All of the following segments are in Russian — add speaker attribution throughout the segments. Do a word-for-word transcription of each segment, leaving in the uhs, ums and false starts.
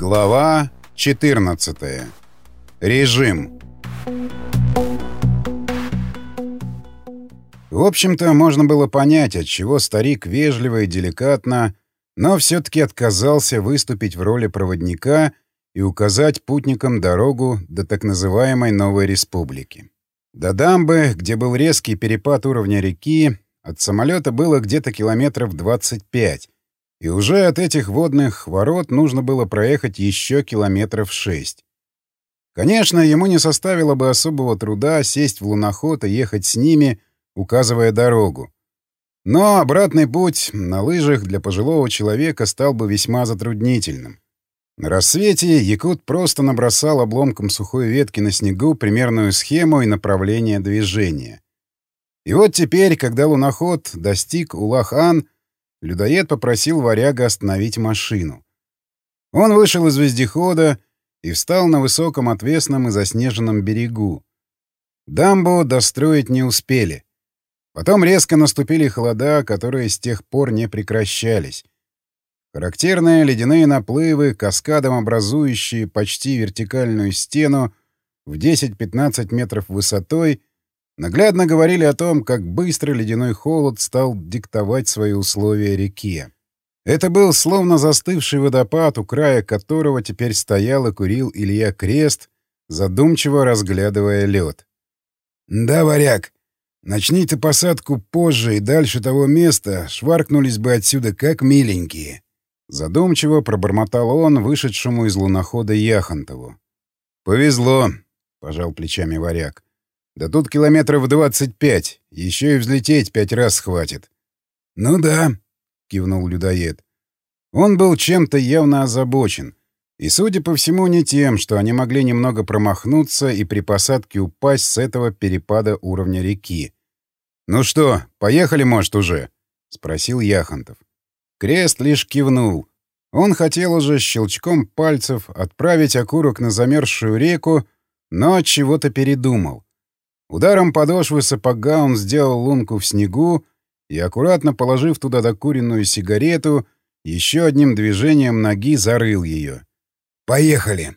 Speaker 1: Глава четырнадцатая. Режим. В общем-то, можно было понять, отчего старик вежливо и деликатно, но все-таки отказался выступить в роли проводника и указать путникам дорогу до так называемой Новой Республики. До дамбы, где был резкий перепад уровня реки, от самолета было где-то километров двадцать пять, и уже от этих водных ворот нужно было проехать еще километров шесть. Конечно, ему не составило бы особого труда сесть в луноход и ехать с ними, указывая дорогу. Но обратный путь на лыжах для пожилого человека стал бы весьма затруднительным. На рассвете якут просто набросал обломком сухой ветки на снегу примерную схему и направление движения. И вот теперь, когда луноход достиг Улах-Ан, людоед попросил варяга остановить машину. Он вышел из вездехода и встал на высоком отвесном и заснеженном берегу. Дамбу достроить не успели. Потом резко наступили холода, которые с тех пор не прекращались. Характерные ледяные наплывы, каскадом образующие почти вертикальную стену в десять-пятнадцать метров высотой, наглядно говорили о том, как быстро ледяной холод стал диктовать свои условия реке. Это был словно застывший водопад, у края которого теперь стоял и курил Илья Крест, задумчиво разглядывая лед. «Да, варяг, начни ты посадку позже и дальше того места, шваркнулись бы отсюда как миленькие». Задумчиво пробормотал он вышедшему из лунохода Яхонтову. «Повезло», — пожал плечами варяг. «Да тут километров двадцать пять. Еще и взлететь пять раз хватит». «Ну да», — кивнул людоед. Он был чем-то явно озабочен. И, судя по всему, не тем, что они могли немного промахнуться и при посадке упасть с этого перепада уровня реки. «Ну что, поехали, может, уже?» — спросил Яхонтов. Крест лишь кивнул. Он хотел уже щелчком пальцев отправить окурок на замерзшую реку, но от чего-то передумал. Ударом подошвы сапога он сделал лунку в снегу и, аккуратно положив туда докуренную сигарету, еще одним движением ноги зарыл ее. «Поехали!»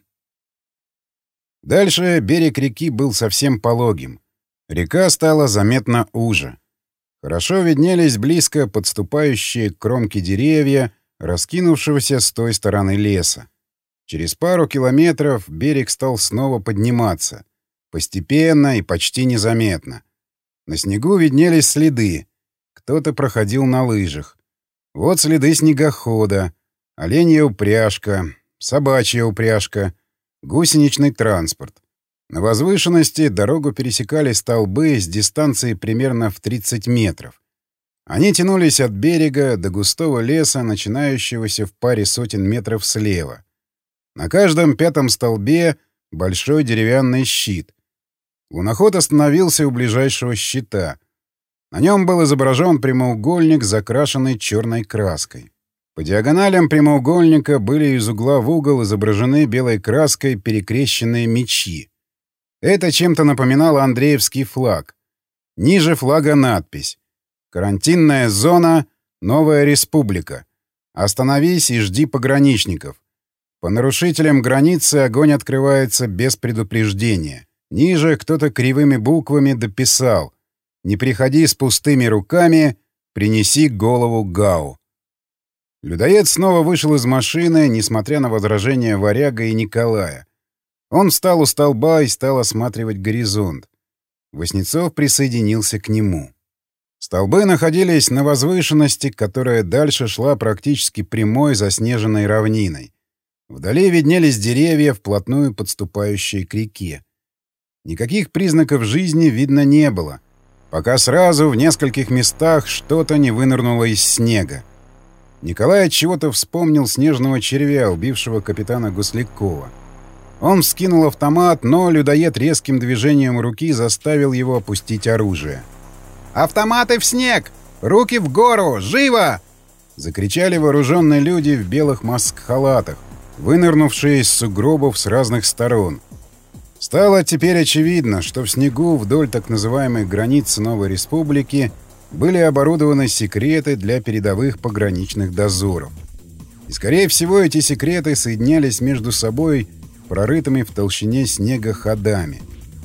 Speaker 1: Дальше берег реки был совсем пологим. Река стала заметно уже. Хорошо виднелись близко подступающие к кромке деревья, раскинувшегося с той стороны леса. Через пару километров берег стал снова подниматься. Постепенно и почти незаметно. На снегу виднелись следы. Кто-то проходил на лыжах. Вот следы снегохода, оленья упряжка, собачья упряжка, гусеничный транспорт. На возвышенности дорогу пересекали столбы с дистанции примерно в тридцать метров. Они тянулись от берега до густого леса, начинающегося в паре сотен метров слева. На каждом пятом столбе большой деревянный щит. Луноход остановился у ближайшего щита. На нем был изображен прямоугольник, закрашенный черной краской. По диагоналям прямоугольника были из угла в угол изображены белой краской перекрещенные мечи. Это чем-то напоминало Андреевский флаг. Ниже флага надпись: «Карантинная зона, Новая Республика. Остановись и жди пограничников. По нарушителям границы огонь открывается без предупреждения». Ниже кто-то кривыми буквами дописал: «Не приходи с пустыми руками, принеси голову Гау». Людоед снова вышел из машины, несмотря на возражения варяга и Николая. Он встал у столба и стал осматривать горизонт. Васнецов присоединился к нему. Столбы находились на возвышенности, которая дальше шла практически прямой заснеженной равниной. Вдали виднелись деревья, вплотную подступающие к реке. Никаких признаков жизни видно не было, пока сразу в нескольких местах что-то не вынырнуло из снега. Николай от чего-то вспомнил снежного червя, убившего капитана Гуслякова. Он вскинул автомат, но людоед резким движением руки заставил его опустить оружие. «Автоматы в снег! Руки в гору! Живо!» — закричали вооруженные люди в белых маск-халатах, вынырнувшие из сугробов с разных сторон. Стало теперь очевидно, что в снегу вдоль так называемой границы Новой Республики были оборудованы секреты для передовых пограничных дозоров. И, скорее всего, эти секреты соединялись между собой прорытыми в толщине снега ходами.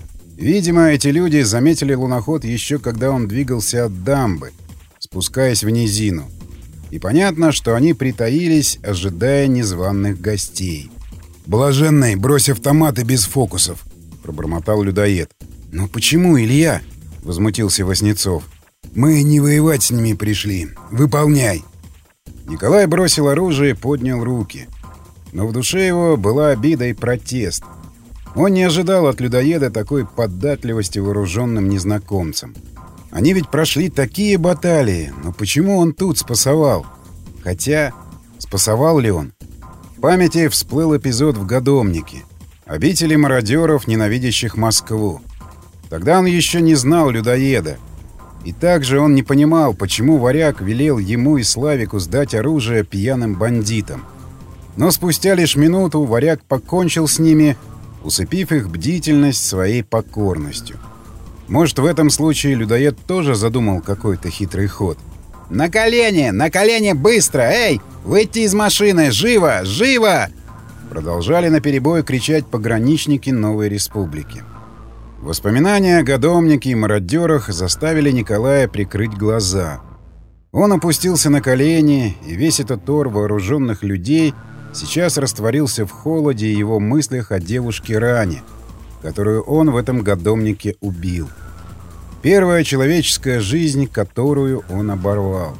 Speaker 1: Видимо, эти люди заметили луноход еще когда он двигался от дамбы, спускаясь в низину. И понятно, что они притаились, ожидая незваных гостей.
Speaker 2: «Блаженный, брось автоматы без фокусов», — пробормотал людоед.
Speaker 1: «Но почему, Илья?» — возмутился Васнецов.
Speaker 2: «Мы не воевать с ними пришли. Выполняй!»
Speaker 1: Николай бросил оружие и поднял руки. Но в душе его была обида и протест. Он не ожидал от людоеда такой податливости вооруженным незнакомцам. Они ведь прошли такие баталии, но почему он тут спасовал? Хотя, спасовал ли он? В памяти всплыл эпизод в Годомнике. Обители мародеров, ненавидящих Москву. Тогда он еще не знал людоеда. И также он не понимал, почему Варяг велел ему и Славику сдать оружие пьяным бандитам. Но спустя лишь минуту Варяг покончил с ними, усыпив их бдительность своей покорностью. Может, в этом случае людоед тоже задумал какой-то хитрый ход. «На колени! На колени! Быстро! Эй! Выйти из машины! Живо! Живо!» Продолжали наперебой кричать пограничники Новой Республики. Воспоминания о Годомнике и мародерах заставили Николая прикрыть глаза. Он опустился на колени, и весь этот ор вооруженных людей сейчас растворился в холоде и его мыслях о девушке Ране, которую он в этом Годомнике убил. Первая человеческая жизнь, которую он оборвал.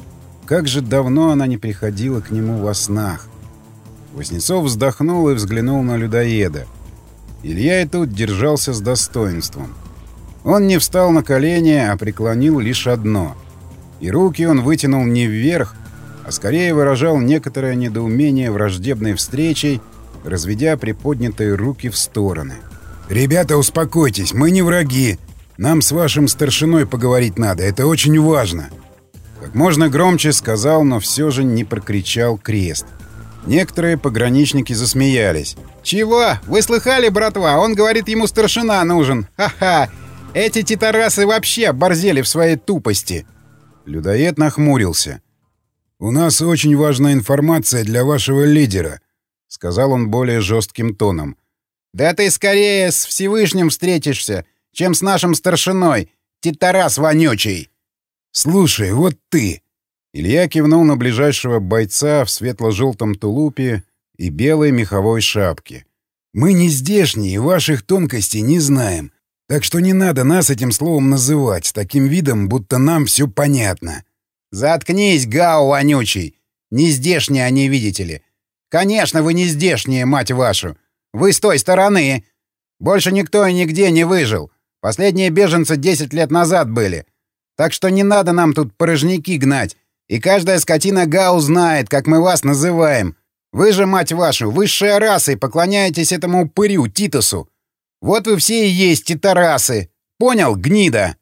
Speaker 1: Как же давно она не приходила к нему во снах. Васнецов вздохнул и взглянул на людоеда. Илья и тут держался с достоинством. Он не встал на колени, а преклонил лишь одно. И руки он вытянул не вверх, а скорее выражал некоторое недоумение враждебной встречей, разведя приподнятые руки в стороны.
Speaker 2: «Ребята, успокойтесь, мы не враги. Нам с вашим старшиной поговорить надо, это очень важно».
Speaker 1: Как можно громче сказал, но все же не прокричал крест. Некоторые пограничники засмеялись. «Чего? Вы слыхали, братва? Он говорит, ему старшина нужен. Ха-ха! Эти титарасы вообще оборзели в своей тупости!» Людоед нахмурился.
Speaker 2: «У нас очень важная информация для вашего лидера»,
Speaker 1: — сказал он более жестким тоном. «Да ты скорее с Всевышним встретишься, чем с нашим старшиной, титарас вонючий!»
Speaker 2: «Слушай, вот ты!»
Speaker 1: Илья кивнул на ближайшего бойца в светло-желтом тулупе и белой меховой шапке.
Speaker 2: «Мы не здешние и ваших тонкостей не знаем, так что не надо нас этим словом называть, с таким видом, будто нам все понятно».
Speaker 1: «Заткнись, гау вонючий! Не здешние они, видите ли. Конечно, вы не здешние, мать вашу! Вы с той стороны! Больше никто и нигде не выжил. Последние беженцы десять лет назад были. Так что не надо нам тут порожняки гнать. И каждая скотина Гау знает, как мы вас называем. Вы же, мать вашу, высшая раса и поклоняетесь этому упырю, Титусу. Вот вы все и есть титарасы. Понял, гнида?»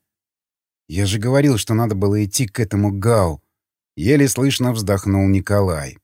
Speaker 1: «Я же говорил, что надо было идти к этому Гау», — еле слышно вздохнул Николай.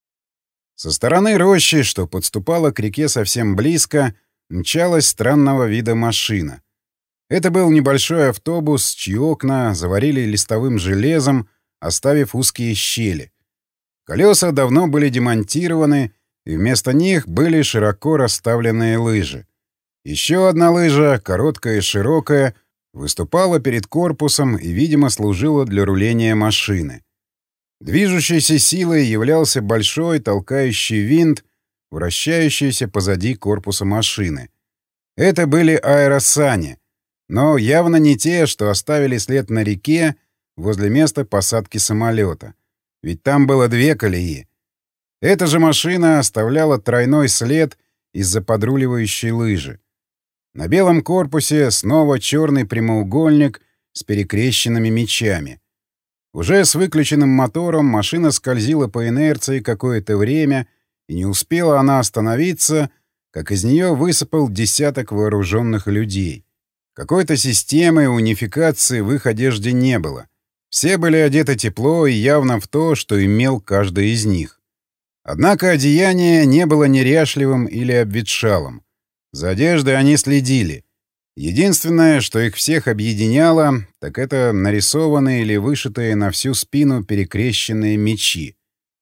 Speaker 1: Со стороны рощи, что подступала к реке совсем близко, мчалась странного вида машина. Это был небольшой автобус, чьи окна заварили листовым железом, оставив узкие щели. Колеса давно были демонтированы, и вместо них были широко расставленные лыжи. Еще одна лыжа, короткая и широкая, выступала перед корпусом и, видимо, служила для руления машины. Движущейся силой являлся большой толкающий винт, вращающийся позади корпуса машины. Это были аэросани, но явно не те, что оставили след на реке возле места посадки самолета. Ведь там было две колеи. Эта же машина оставляла тройной след из-за подруливающей лыжи. На белом корпусе снова черный прямоугольник с перекрещенными мечами. Уже с выключенным мотором машина скользила по инерции какое-то время, и не успела она остановиться, как из нее высыпал десяток вооруженных людей. Какой-то системы унификации в их одежде не было. Все были одеты тепло и явно в то, что имел каждый из них. Однако одеяние не было неряшливым или обветшалым. За одеждой они следили. Единственное, что их всех объединяло, так это нарисованные или вышитые на всю спину перекрещенные мечи.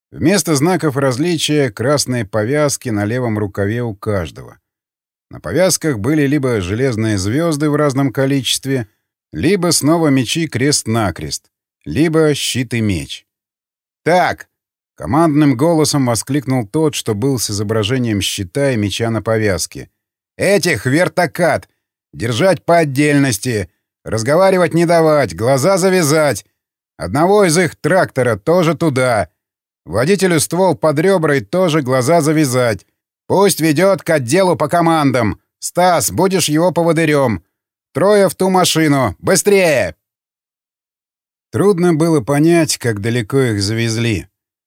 Speaker 1: Вместо знаков различия — красные повязки на левом рукаве у каждого. На повязках были либо железные звезды в разном количестве, либо снова мечи крест-накрест, либо щит и меч. «Так!» — командным голосом воскликнул тот, что был с изображением щита и меча на повязке. «Этих вертокат! Держать по отдельности! Разговаривать не давать, глаза завязать! Одного из их трактора тоже туда! Водителю ствол под ребра и тоже глаза завязать! Пусть ведет к отделу по командам! Стас, будешь его поводырем! Трое в ту машину! Быстрее!» Трудно было понять, как далеко их завезли.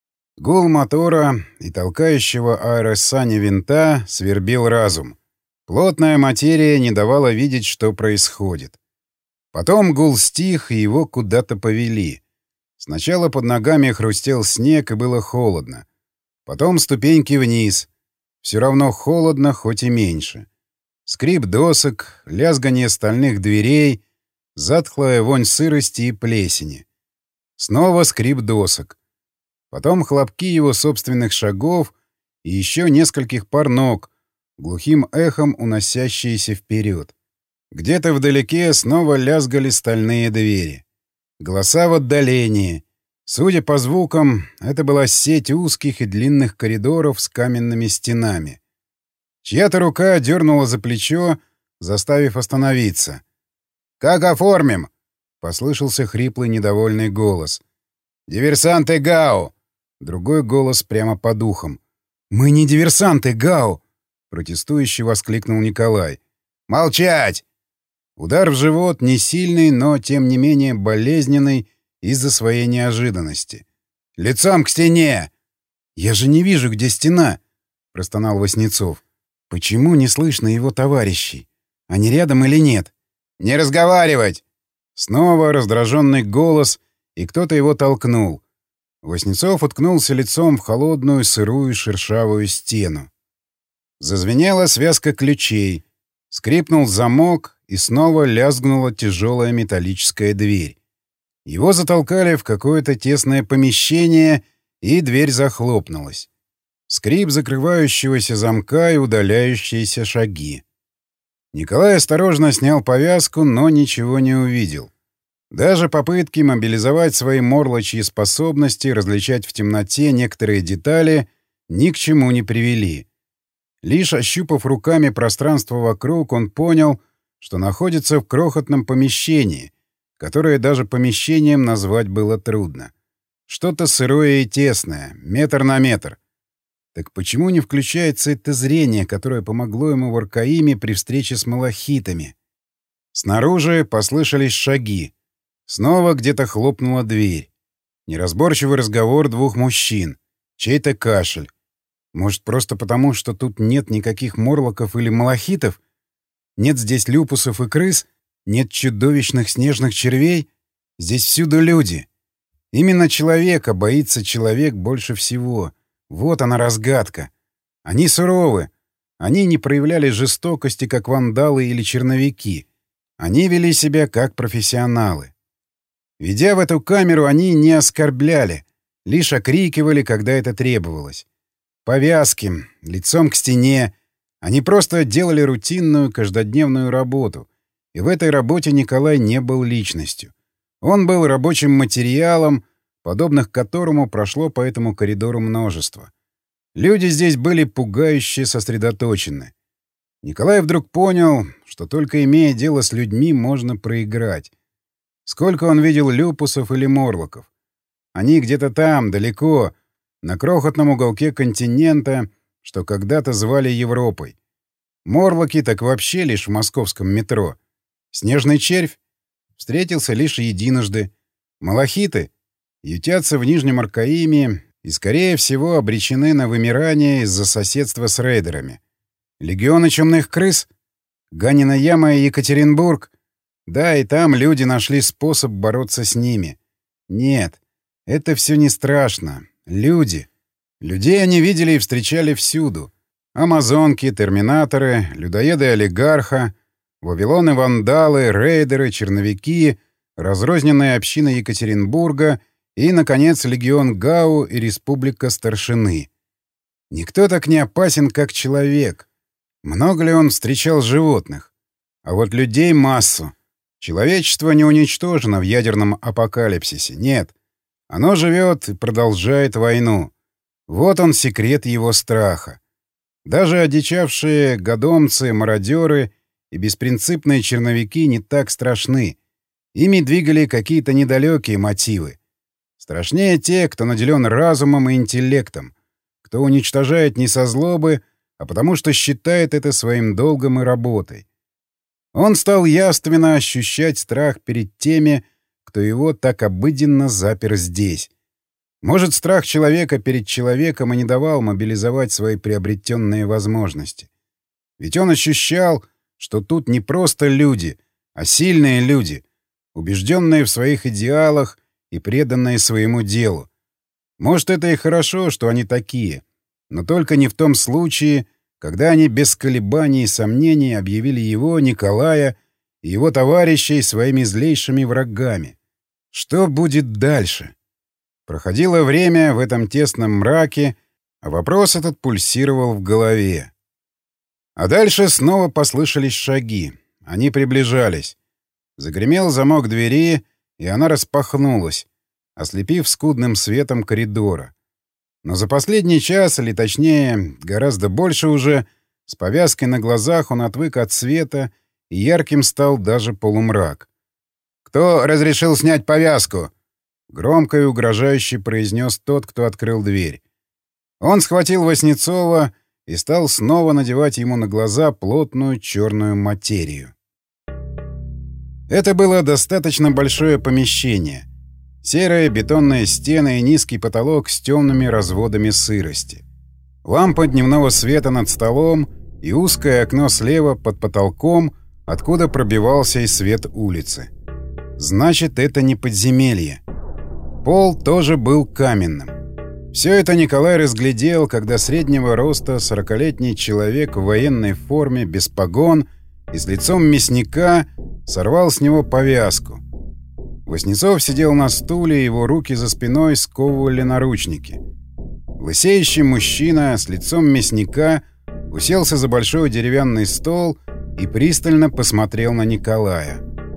Speaker 1: Гул мотора и толкающего аэросани винта свербил разум. Плотная материя не давала видеть, что происходит. Потом гул стих, и его куда-то повели. Сначала под ногами хрустел снег, и было холодно. Потом ступеньки вниз. Все равно холодно, хоть и меньше. Скрип досок, лязганье стальных дверей, затхлая вонь сырости и плесени. Снова скрип досок. Потом хлопки его собственных шагов и еще нескольких пар ног, глухим эхом уносящиеся вперед. Где-то вдалеке снова лязгали стальные двери. Голоса в отдалении. Судя по звукам, это была сеть узких и длинных коридоров с каменными стенами. Чья-то рука дернула за плечо, заставив остановиться. «Как оформим?» — послышался хриплый недовольный голос. «Диверсанты ГАУ!» Другой голос прямо по духам. «Мы не диверсанты ГАУ!» — протестующий воскликнул Николай. «Молчать!» Удар в живот не сильный, но, тем не менее, болезненный из-за своей неожиданности. «Лицом к стене!» «Я же не вижу, где стена!» — простонал Васнецов. «Почему не слышно его товарищей? Они рядом или нет?» «Не разговаривать!» Снова раздраженный голос, и кто-то его толкнул. Васнецов уткнулся лицом в холодную, сырую, шершавую стену. Зазвенела связка ключей. Скрипнул замок, и снова лязгнула тяжелая металлическая дверь. Его затолкали в какое-то тесное помещение, и дверь захлопнулась. Скрип закрывающегося замка и удаляющиеся шаги. Николай осторожно снял повязку, но ничего не увидел. Даже попытки мобилизовать свои морлочьи способности различать в темноте некоторые детали ни к чему не привели. Лишь ощупав руками пространство вокруг, он понял, что находится в крохотном помещении, которое даже помещением назвать было трудно. Что-то сырое и тесное, метр на метр. Так почему не включается это зрение, которое помогло ему в Аркаиме при встрече с малахитами? Снаружи послышались шаги. Снова где-то хлопнула дверь. Неразборчивый разговор двух мужчин. Чей-то кашель. Может, просто потому, что тут нет никаких морлоков или малахитов? Нет здесь люпусов и крыс? Нет чудовищных снежных червей? Здесь всюду люди. Именно человека боится человек больше всего. Вот она разгадка. Они суровы. Они не проявляли жестокости, как вандалы или черновики. Они вели себя как профессионалы. Ведя в эту камеру, они не оскорбляли, лишь окрикивали, когда это требовалось. Повязки, лицом к стене. Они просто делали рутинную, каждодневную работу. И в этой работе Николай не был личностью. Он был рабочим материалом, подобных которому прошло по этому коридору множество. Люди здесь были пугающе сосредоточены. Николай вдруг понял, что только имея дело с людьми, можно проиграть. Сколько он видел люпусов или морлоков. Они где-то там, далеко, на крохотном уголке континента, что когда-то звали Европой. Морлоки так вообще лишь в московском метро. Снежный червь встретился лишь единожды. Малахиты ютятся в Нижнем Аркаиме и, скорее всего, обречены на вымирание из-за соседства с рейдерами. Легионы чумных крыс? Ганина яма и Екатеринбург? Да, и там люди нашли способ бороться с ними. Нет, это все не страшно. Люди. Людей они видели и встречали всюду. Амазонки, терминаторы, людоеды-олигарха, вавилоны-вандалы, рейдеры, черновики, разрозненная община Екатеринбурга и, наконец, легион Гау и республика Старшины. Никто так не опасен, как человек. Много ли он встречал животных? А вот людей массу. Человечество не уничтожено в ядерном апокалипсисе. Нет. Оно живет и продолжает войну. Вот он секрет его страха. Даже одичавшие годомцы, мародеры и беспринципные черновики не так страшны. Ими двигали какие-то недалекие мотивы. Страшнее те, кто наделен разумом и интеллектом, кто уничтожает не со злобы, а потому что считает это своим долгом и работой. Он стал явственно ощущать страх перед теми, кто его так обыденно запер здесь. Может, страх человека перед человеком и не давал мобилизовать свои приобретенные возможности. Ведь он ощущал, что тут не просто люди, а сильные люди, убежденные в своих идеалах и преданные своему делу. Может, это и хорошо, что они такие, но только не в том случае, когда они без колебаний и сомнений объявили его, Николая и его товарищей своими злейшими врагами. Что будет дальше? Проходило время в этом тесном мраке, а вопрос этот пульсировал в голове. А дальше снова послышались шаги. Они приближались. Загремел замок двери, и она распахнулась, ослепив скудным светом коридора. Но за последний час, или точнее, гораздо больше уже, с повязкой на глазах он отвык от света, и ярким стал даже полумрак. «Кто разрешил снять повязку?» — громко и угрожающе произнес тот, кто открыл дверь. Он схватил Васнецова и стал снова надевать ему на глаза плотную черную материю. Это было достаточно большое помещение. Серые бетонные стены и низкий потолок с темными разводами сырости. Лампа дневного света над столом и узкое окно слева под потолком, откуда пробивался и свет улицы. Значит, это не подземелье. Пол тоже был каменным. Все это Николай разглядел, когда среднего роста сорокалетний человек в военной форме, без погон и с лицом мясника сорвал с него повязку. Васнецов сидел на стуле, его руки за спиной сковывали наручники. Лысеющий мужчина с лицом мясника уселся за большой деревянный стол и пристально посмотрел на Николая.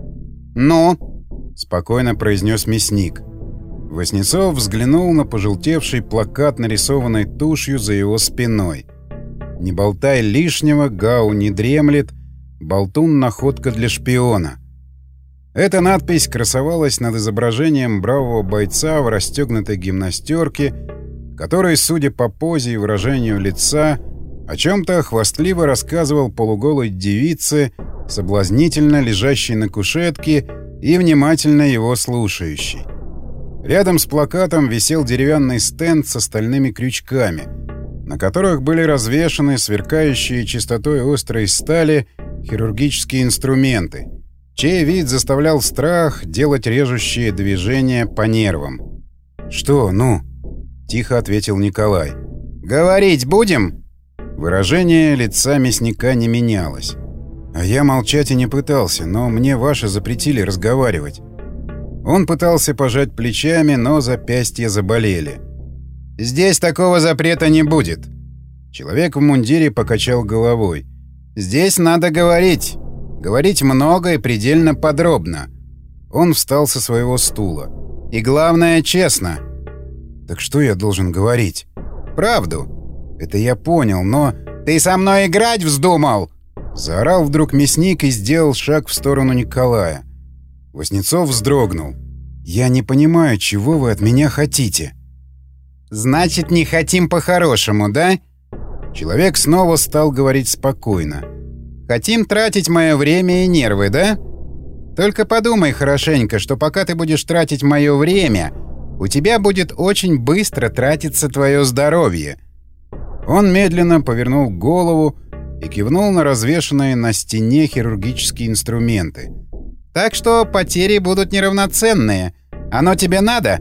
Speaker 1: «Ну?» — спокойно произнес мясник. Васнецов взглянул на пожелтевший плакат, нарисованный тушью за его спиной. «Не болтай лишнего, Гау не дремлет, болтун — находка для шпиона». Эта надпись красовалась над изображением бравого бойца в расстегнутой гимнастерке, который, судя по позе и выражению лица, о чем-то хвастливо рассказывал полуголой девице, соблазнительно лежащей на кушетке и внимательно его слушающей. Рядом с плакатом висел деревянный стенд с стальными крючками, на которых были развешаны сверкающие чистотой острой стали хирургические инструменты, чей вид заставлял страх делать режущие движения по нервам. «Что, ну?» — тихо ответил Николай. «Говорить будем?» Выражение лица мясника не менялось. А я молчать и не пытался, но мне ваши запретили разговаривать. Он пытался пожать плечами, но запястья заболели. «Здесь такого запрета не будет». Человек в мундире покачал головой. «Здесь надо говорить. Говорить много и предельно подробно». Он встал со своего стула. «И главное, честно». «Так что я должен говорить?» «Правду». «Это я понял, но...» «Ты со мной играть вздумал?» Заорал вдруг мясник и сделал шаг в сторону Николая. Васнецов вздрогнул. «Я не понимаю, чего вы от меня хотите». «Значит, не хотим по-хорошему, да?» Человек снова стал говорить спокойно. «Хотим тратить мое время и нервы, да? Только подумай хорошенько, что пока ты будешь тратить мое время, у тебя будет очень быстро тратиться твое здоровье». Он медленно повернул голову и кивнул на развешанные на стене хирургические инструменты. «Так что потери будут неравноценные. Оно тебе надо?»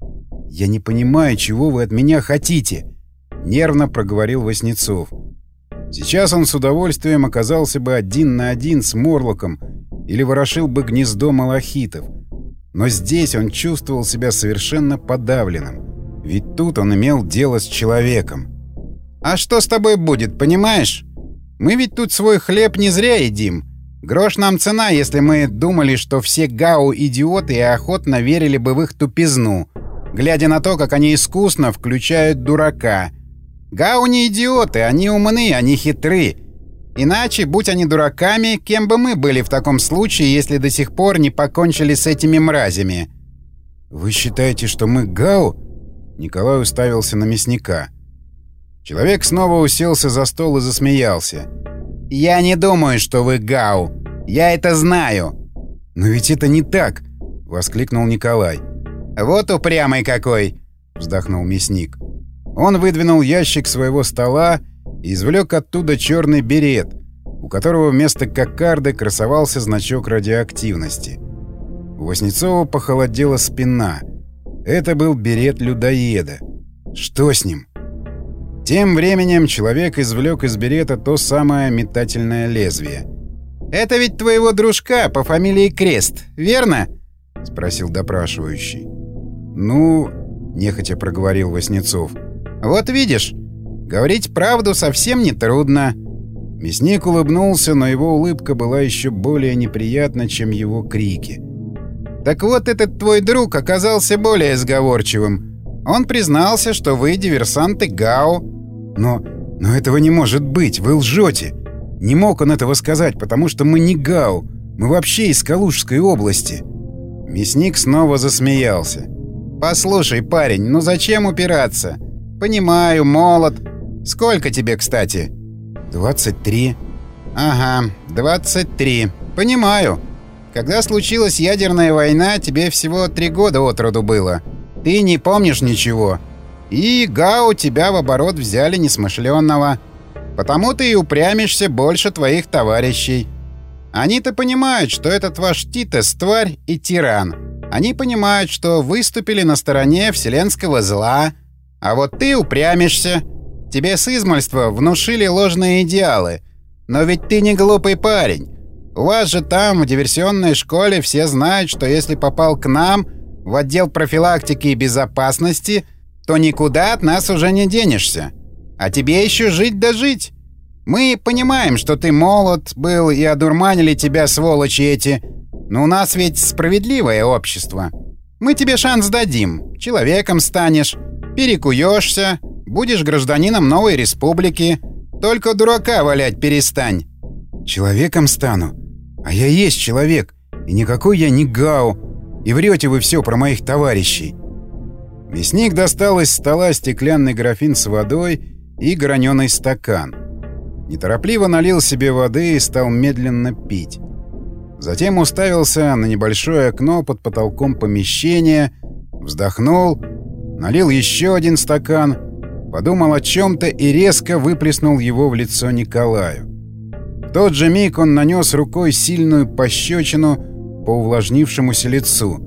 Speaker 1: «Я не понимаю, чего вы от меня хотите», — нервно проговорил Васнецов. Сейчас он с удовольствием оказался бы один на один с Морлоком или ворошил бы гнездо малахитов. Но здесь он чувствовал себя совершенно подавленным. Ведь тут он имел дело с человеком. «А что с тобой будет, понимаешь? Мы ведь тут свой хлеб не зря едим. Грош нам цена, если мы думали, что все гау идиоты и охотно верили бы в их тупизну, глядя на то, как они искусно включают дурака. Гау не идиоты, они умны, они хитры. Иначе, будь они дураками, кем бы мы были в таком случае, если до сих пор не покончили с этими мразями?»
Speaker 2: «Вы считаете, что мы гау?»
Speaker 1: Николай уставился на мясника. Человек снова уселся за стол и засмеялся. «Я не думаю, что вы гау. Я это знаю».
Speaker 2: «Но ведь это не так!» — воскликнул Николай.
Speaker 1: «Вот упрямый какой!» — вздохнул мясник. Он выдвинул ящик своего стола и извлек оттуда черный берет, у которого вместо кокарды красовался значок радиоактивности. У Васнецова похолодела спина. Это был берет людоеда. Что с ним? Тем временем человек извлек из берета то самое метательное лезвие. «Это ведь твоего дружка по фамилии Крест, верно?» — спросил допрашивающий.
Speaker 2: «Ну...» — нехотя проговорил Васнецов.
Speaker 1: «Вот видишь, говорить правду совсем не трудно».
Speaker 2: Мясник улыбнулся, но его улыбка была еще более неприятна, чем его крики.
Speaker 1: «Так вот, этот твой друг оказался более сговорчивым. Он признался, что вы диверсанты ГАУ».
Speaker 2: «Но... но этого не может быть, вы лжете. Не мог он этого сказать, потому что мы не ГАУ. Мы вообще из Калужской области».
Speaker 1: Мясник снова засмеялся. «Послушай, парень, ну зачем упираться? Понимаю, молод. Сколько тебе, кстати?»
Speaker 2: «двадцать три».
Speaker 1: «Ага, двадцать три. Понимаю. Когда случилась ядерная война, тебе всего три года от роду было. Ты не помнишь ничего. И ГАУ тебя в оборот взяли несмышленного. Потому ты и упрямишься больше твоих товарищей. Они-то понимают, что этот ваш Титес — тварь и тиран. Они понимают, что выступили на стороне вселенского зла. А вот ты упрямишься. Тебе с измальства внушили ложные идеалы. Но ведь ты не глупый парень. У вас же там, в диверсионной школе, все знают, что если попал к нам, в отдел профилактики и безопасности, то никуда от нас уже не денешься. А тебе еще жить да жить. Мы понимаем, что ты молод был и одурманили тебя сволочи эти, но у нас ведь справедливое общество. Мы тебе шанс дадим, человеком станешь, перекуешься, будешь гражданином новой республики. Только дурака валять перестань».
Speaker 2: «Человеком стану? А я есть человек, и никакой я не ГАУ. И врете вы все про моих товарищей».
Speaker 1: Мясник достал из стола стеклянный графин с водой и граненый стакан. Неторопливо налил себе воды и стал медленно пить. Затем уставился на небольшое окно под потолком помещения, вздохнул, налил еще один стакан, подумал о чем-то и резко выплеснул его в лицо Николаю. В тот же миг он нанес рукой сильную пощечину по увлажнившемуся лицу.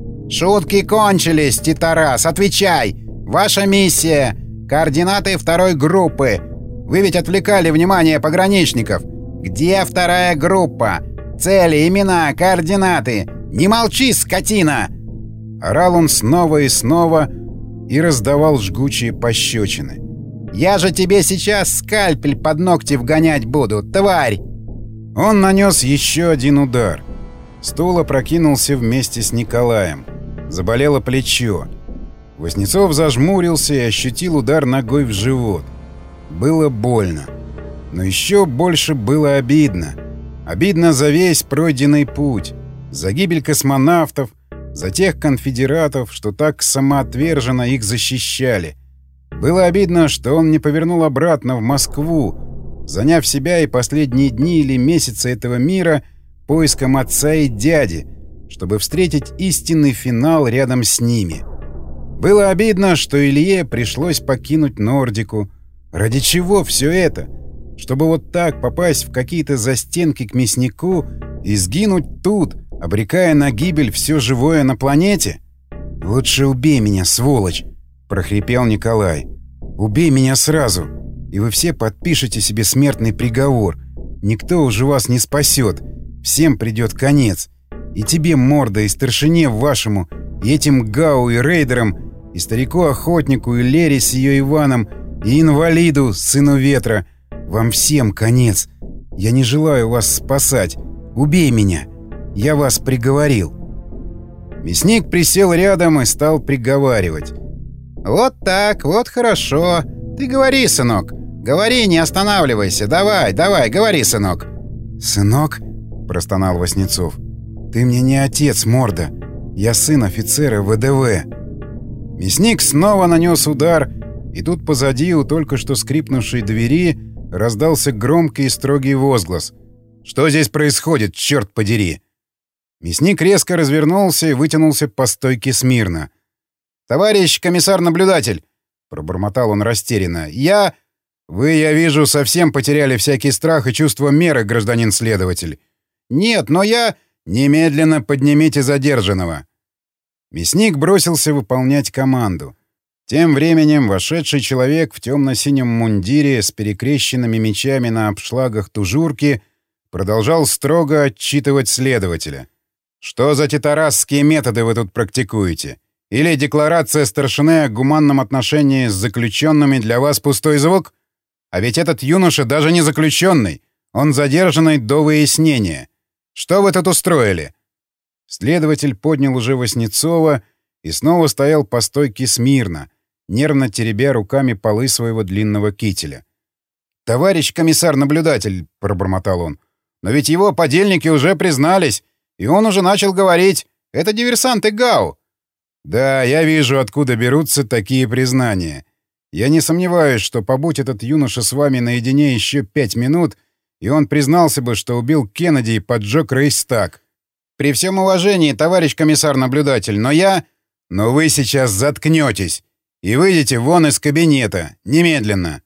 Speaker 1: «Шутки кончились, Титарас, отвечай! Ваша миссия! Координаты второй группы! Вы ведь отвлекали внимание пограничников! Где вторая группа? Цели, имена, координаты! Не молчи, скотина!» Орал он снова и снова и раздавал жгучие пощечины. «Я же тебе сейчас скальпель под ногти вгонять буду, тварь!» Он нанес еще один удар. Стул опрокинулся вместе с Николаем. Заболело плечо. Васнецов зажмурился и ощутил удар ногой в живот. Было больно. Но еще больше было обидно. Обидно за весь пройденный путь. За гибель космонавтов, за тех конфедератов, что так самоотверженно их защищали. Было обидно, что он не повернул обратно в Москву, заняв себя и последние дни или месяцы этого мира поиском отца и дяди, чтобы встретить истинный финал рядом с ними. Было обидно, что Илье пришлось покинуть Нордику. Ради чего все это? Чтобы вот так попасть в какие-то застенки к мяснику и сгинуть тут, обрекая на гибель все живое на планете?
Speaker 2: «Лучше убей меня, сволочь!» — прохрипел Николай. «Убей меня сразу, и вы все подпишете себе смертный приговор. Никто уже вас не спасет. Всем придет конец.
Speaker 1: И тебе, морда, и старшине вашему, и этим Гау, и рейдерам, и старику-охотнику, и Лере с ее Иваном, и инвалиду, сыну ветра. Вам всем конец. Я не желаю вас спасать. Убей меня. Я вас приговорил». Мясник присел рядом и стал приговаривать. «Вот так, вот хорошо. Ты говори, сынок. Говори, не останавливайся. Давай, давай, говори, сынок». «Сынок?» — простонал Васнецов. «Ты мне не отец, морда. Я сын офицера вэ дэ вэ». Мясник снова нанес удар, и тут позади у только что скрипнувшей двери раздался громкий и строгий возглас. «Что здесь происходит, черт подери?» Мясник резко развернулся и вытянулся по стойке смирно. «Товарищ комиссар-наблюдатель!» — пробормотал он растерянно. «Я...» «Вы, я вижу, совсем потеряли всякий страх и чувство меры, гражданин следователь». «Нет, но я...» «Немедленно поднимите задержанного». Мясник бросился выполнять команду. Тем временем вошедший человек в темно-синем мундире с перекрещенными мечами на обшлагах тужурки продолжал строго отчитывать следователя. «Что за титарасские методы вы тут практикуете? Или декларация старшины о гуманном отношении с заключенными для вас пустой звук? А ведь этот юноша даже не заключенный, он задержанный до выяснения. Что вы тут устроили?» Следователь поднял уже Васнецова и снова стоял по стойке смирно, нервно теребя руками полы своего длинного кителя. «Товарищ комиссар-наблюдатель», — пробормотал он, — «но ведь его подельники уже признались, и он уже начал говорить. Это диверсанты ГАУ». «Да, я вижу, откуда берутся такие признания. Я не сомневаюсь, что побудь этот юноша с вами наедине еще пять минут, и он признался бы, что убил Кеннеди и поджег Рейхстаг. При всем уважении, товарищ комиссар-наблюдатель, но я... Но вы сейчас заткнетесь и выйдете вон из кабинета. Немедленно».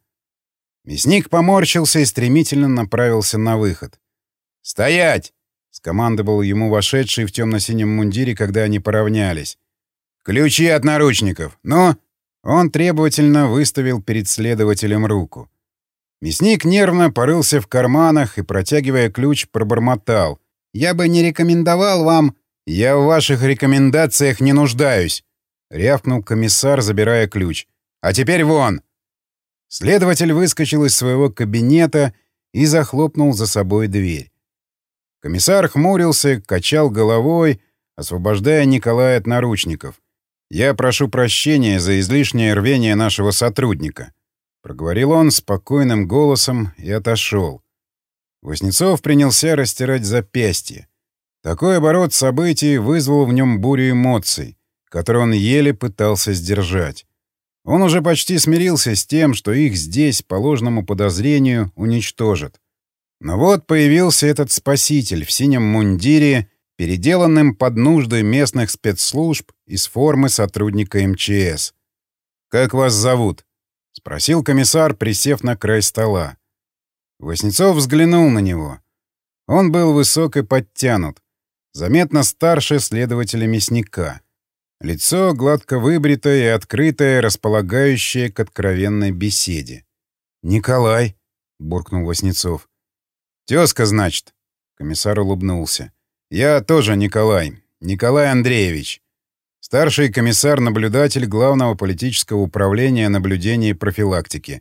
Speaker 1: Мясник поморщился и стремительно направился на выход. «Стоять!» — скомандовал ему вошедший в темно-синем мундире, когда они поравнялись. «Ключи от наручников. Ну?» Он требовательно выставил перед следователем руку. Мясник нервно порылся в карманах и, протягивая ключ, пробормотал. «Я бы не рекомендовал вам...» «Я в ваших рекомендациях не нуждаюсь», — рявкнул комиссар, забирая ключ. «А теперь вон!» Следователь выскочил из своего кабинета и захлопнул за собой дверь. Комиссар хмурился, качал головой, освобождая Николая от наручников. «Я прошу прощения за излишнее рвение нашего сотрудника», — проговорил он спокойным голосом и отошел. Васнецов принялся растирать запястье. Такой оборот событий вызвал в нем бурю эмоций, которые он еле пытался сдержать. Он уже почти смирился с тем, что их здесь, по ложному подозрению, уничтожат. Но вот появился этот спаситель в синем мундире, переделанным под нужды местных спецслужб из формы сотрудника эм че эс. «Как вас зовут?» — спросил комиссар, присев на край стола. Васнецов взглянул на него. Он был высок и подтянут, заметно старше следователя мясника. Лицо гладко выбритое и открытое, располагающее к откровенной беседе. «Николай», — буркнул Васнецов. «Тезка, значит?» — комиссар улыбнулся. «Я тоже Николай. Николай Андреевич. Старший комиссар-наблюдатель Главного политического управления наблюдения и профилактики.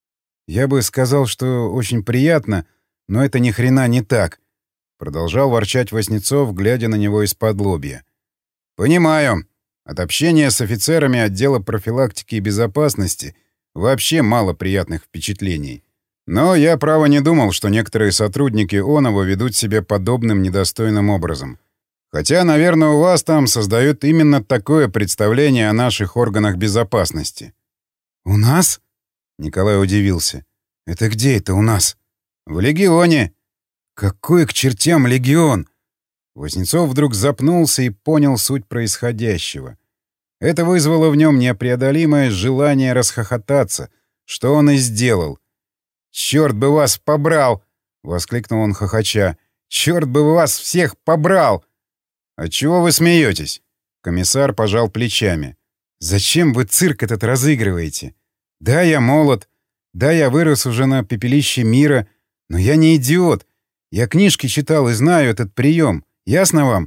Speaker 1: Я бы сказал, что очень приятно, но это ни хрена не так», — продолжал ворчать Васнецов, глядя на него из-под лобья. «Понимаю. От общения с офицерами отдела профилактики и безопасности вообще мало приятных впечатлений. Но я, право, не думал, что некоторые сотрудники ОНОВа ведут себя подобным недостойным образом. Хотя, наверное, у вас там создают именно такое представление о наших органах безопасности». «У нас?» — Николай удивился. «Это где это у нас?» «В Легионе». «Какой к чертям Легион?» Васнецов вдруг запнулся и понял суть происходящего. Это вызвало в нем непреодолимое желание расхохотаться, что он и сделал. «Черт бы вас побрал!» — воскликнул он хохоча. «Черт бы вас всех побрал!» «Отчего вы смеетесь?» Комиссар пожал плечами. «Зачем вы цирк этот разыгрываете? Да, я молод. Да, я вырос уже на пепелище мира. Но я не идиот. Я книжки читал и знаю этот прием. Ясно вам?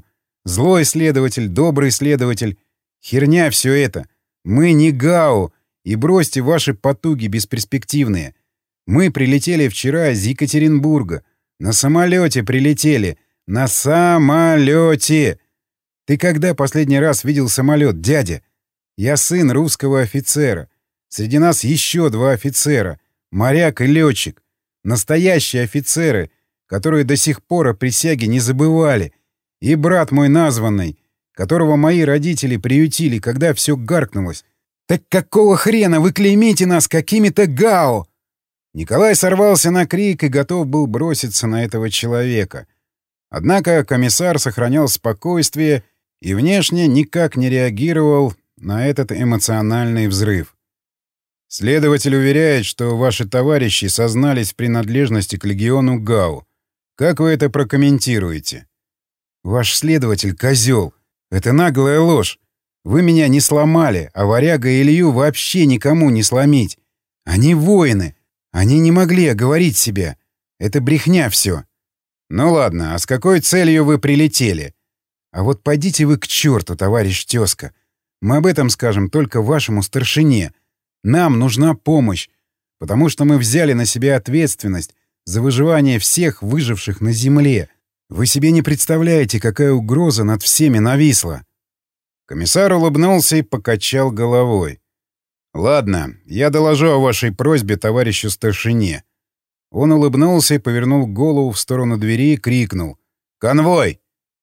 Speaker 1: Злой следователь, добрый следователь. Херня все это. Мы не ГАУ, и бросьте ваши потуги бесперспективные. Мы прилетели вчера из Екатеринбурга. На самолете прилетели. На самолете. Ты когда последний раз видел самолет, дядя? Я сын русского офицера. Среди нас еще два офицера. Моряк и летчик. Настоящие офицеры, которые до сих пор о присяге не забывали. И брат мой названный, которого мои родители приютили, когда все гаркнулось. Так какого хрена вы клеймите нас какими-то ГАУ? Николай сорвался на крик и готов был броситься на этого человека. Однако комиссар сохранял спокойствие и внешне никак не реагировал на этот эмоциональный взрыв. Следователь уверяет, что ваши товарищи сознались в принадлежности к легиону ГАУ. Как вы это прокомментируете? Ваш следователь — козел. Это наглая ложь. Вы меня не сломали, а Варяга и Илью вообще никому не сломить. Они воины. Они не могли оговорить себя. Это брехня все. Ну ладно, а с какой целью вы прилетели? А вот пойдите вы к черту, товарищ тезка. Мы об этом скажем только вашему старшине. Нам нужна помощь, потому что мы взяли на себя ответственность за выживание всех выживших на земле. Вы себе не представляете, какая угроза над всеми нависла. Комиссар улыбнулся и покачал головой. «Ладно, я доложу о вашей просьбе товарищу старшине». Он улыбнулся и повернул голову в сторону двери и крикнул: «Конвой!».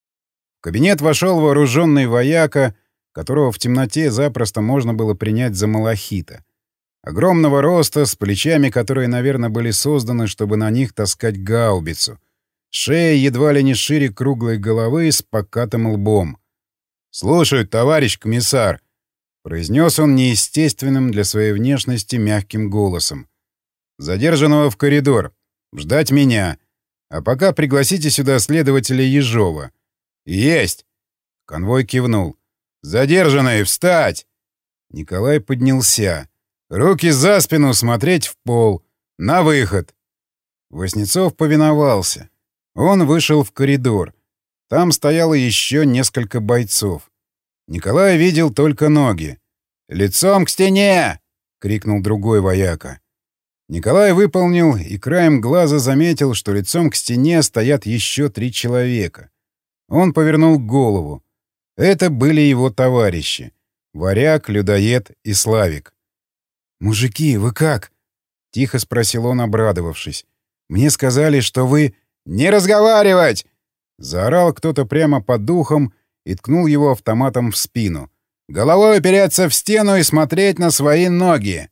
Speaker 1: В кабинет вошел вооруженный вояка, которого в темноте запросто можно было принять за малахита. Огромного роста, с плечами, которые, наверное, были созданы, чтобы на них таскать гаубицу. Шея едва ли не шире круглой головы с покатым лбом. «Слушаю, товарищ комиссар», — произнес он неестественным для своей внешности мягким голосом. «Задержанного в коридор. Ждать меня. А пока пригласите сюда следователя Ежова». «Есть!» — конвой кивнул. «Задержанные, встать!» Николай поднялся. «Руки за спину, смотреть в пол. На выход!» Васнецов повиновался. Он вышел в коридор. Там стояло еще несколько бойцов. Николай видел только ноги. «Лицом к стене!» — крикнул другой вояка. Николай выполнил и краем глаза заметил, что лицом к стене стоят еще три человека. Он повернул голову. Это были его товарищи — Варяг, Людоед и Славик. «Мужики, вы как?» — тихо спросил он, обрадовавшись. «Мне сказали, что вы...» «Не разговаривать!» — заорал кто-то прямо под духом и ткнул его автоматом в спину. «Головой упереться в стену и смотреть на свои ноги!»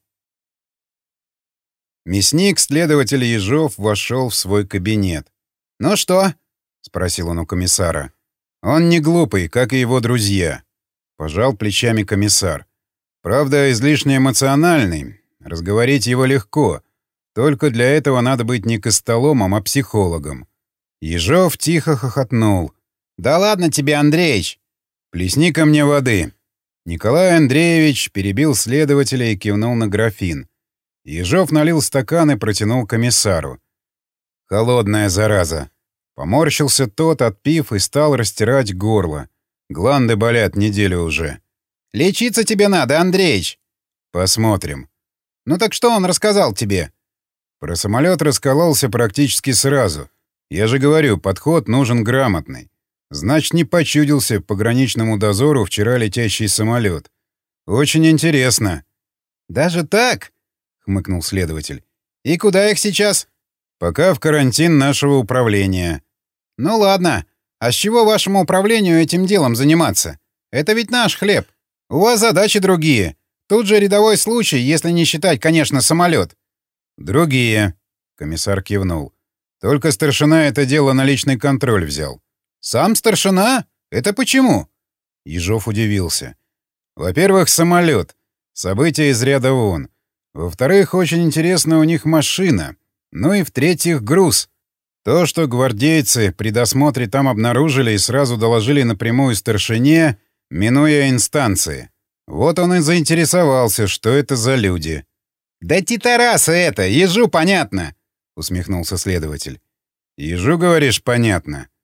Speaker 1: Мясник, следователь Ежов, вошел в свой кабинет. «Ну что?» — спросил он у комиссара. «Он не глупый, как и его друзья», — пожал плечами комиссар. «Правда, излишне эмоциональный. Разговорить его легко. Только для этого надо быть не костоломом, а психологом». Ежов тихо хохотнул. «Да ладно тебе, Андреич! Плесни ко мне воды!» Николай Андреевич перебил следователя и кивнул на графин. Ежов налил стакан и протянул комиссару. «Холодная зараза!» Поморщился тот, отпив, и стал растирать горло. Гланды болят неделю уже. «Лечиться тебе надо, Андреич!» «Посмотрим». «Ну так что он рассказал тебе?» Про самолет раскололся практически сразу. Я же говорю, подход нужен грамотный. Значит, не почудился пограничному дозору вчера летящий самолет. Очень интересно. «Даже так?» — хмыкнул следователь. «И куда их сейчас?» «Пока в карантин нашего управления». «Ну ладно. А с чего вашему управлению этим делом заниматься? Это ведь наш хлеб. У вас задачи другие. Тут же рядовой случай, если не считать, конечно, самолет». «Другие», — комиссар кивнул. «Только старшина это дело на личный контроль взял». «Сам старшина? Это почему?» Ежов удивился. «Во-первых, самолет. Событие из ряда вон. Во-вторых, очень интересная у них машина. Ну и в-третьих, груз. То, что гвардейцы при досмотре там обнаружили и сразу доложили напрямую старшине, минуя инстанции. Вот он и заинтересовался, что это за люди». «Да титарасы это, ежу понятно», — усмехнулся следователь. «Ежу, говоришь, понятно?»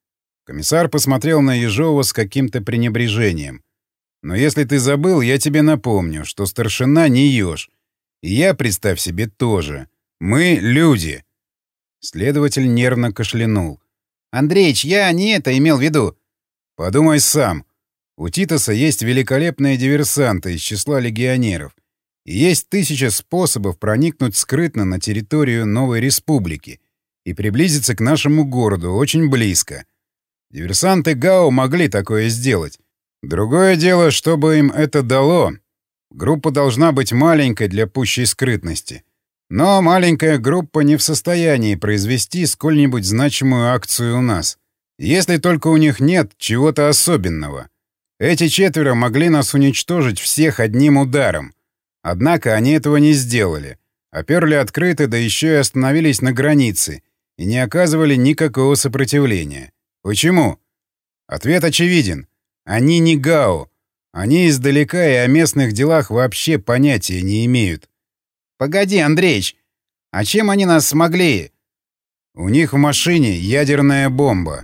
Speaker 1: Комиссар посмотрел на Ежова с каким-то пренебрежением. «Но если ты забыл, я тебе напомню, что старшина не еж. И я, представь себе, тоже. Мы — люди». Следователь нервно кашлянул. «Андреич, я не это имел в виду». «Подумай сам. У Титоса есть великолепные диверсанты из числа легионеров. И есть тысяча способов проникнуть скрытно на территорию Новой Республики и приблизиться к нашему городу очень близко. Диверсанты ГАУ могли такое сделать. Другое дело, чтобы им это дало. Группа должна быть маленькой для пущей скрытности. Но маленькая группа не в состоянии произвести сколь-нибудь значимую акцию у нас. Если только у них нет чего-то особенного. Эти четверо могли нас уничтожить всех одним ударом. Однако они этого не сделали. Оперли открыто, да еще и остановились на границе и не оказывали никакого сопротивления. Почему? Ответ очевиден. Они не ГАУ. Они издалека и о местных делах вообще понятия не имеют. Погоди, Андреич, а чем они нас смогли? У них в машине ядерная бомба.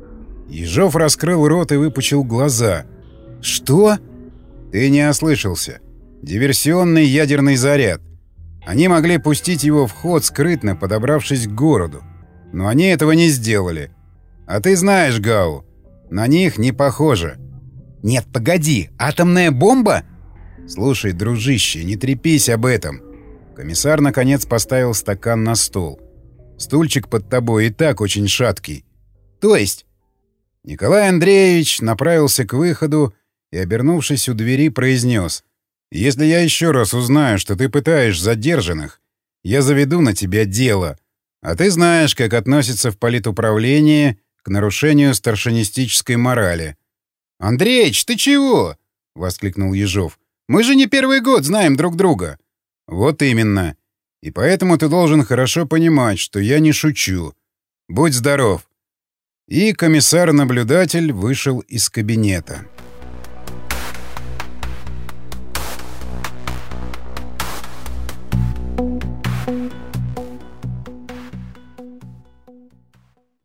Speaker 1: Ежов раскрыл рот и выпучил глаза. Что? Ты не ослышался. Диверсионный ядерный заряд. Они могли пустить его в ход скрытно, подобравшись к городу. Но они этого не сделали. А ты знаешь, ГАУ, на них не похоже. Нет, погоди, атомная бомба? Слушай, дружище, не трепись об этом. Комиссар наконец поставил стакан на стол. Стульчик под тобой и так очень шаткий. То есть? Николай Андреевич направился к выходу и, обернувшись у двери, произнес: «Если я еще раз узнаю, что ты пытаешь задержанных, я заведу на тебя дело. А ты знаешь, как относится в политуправлении к нарушению старшинистической морали». «Андреич, ты чего?» — воскликнул Ежов. «Мы же не первый год знаем друг друга». «Вот именно. И поэтому ты должен хорошо понимать, что я не шучу. Будь здоров». И комиссар-наблюдатель вышел из кабинета.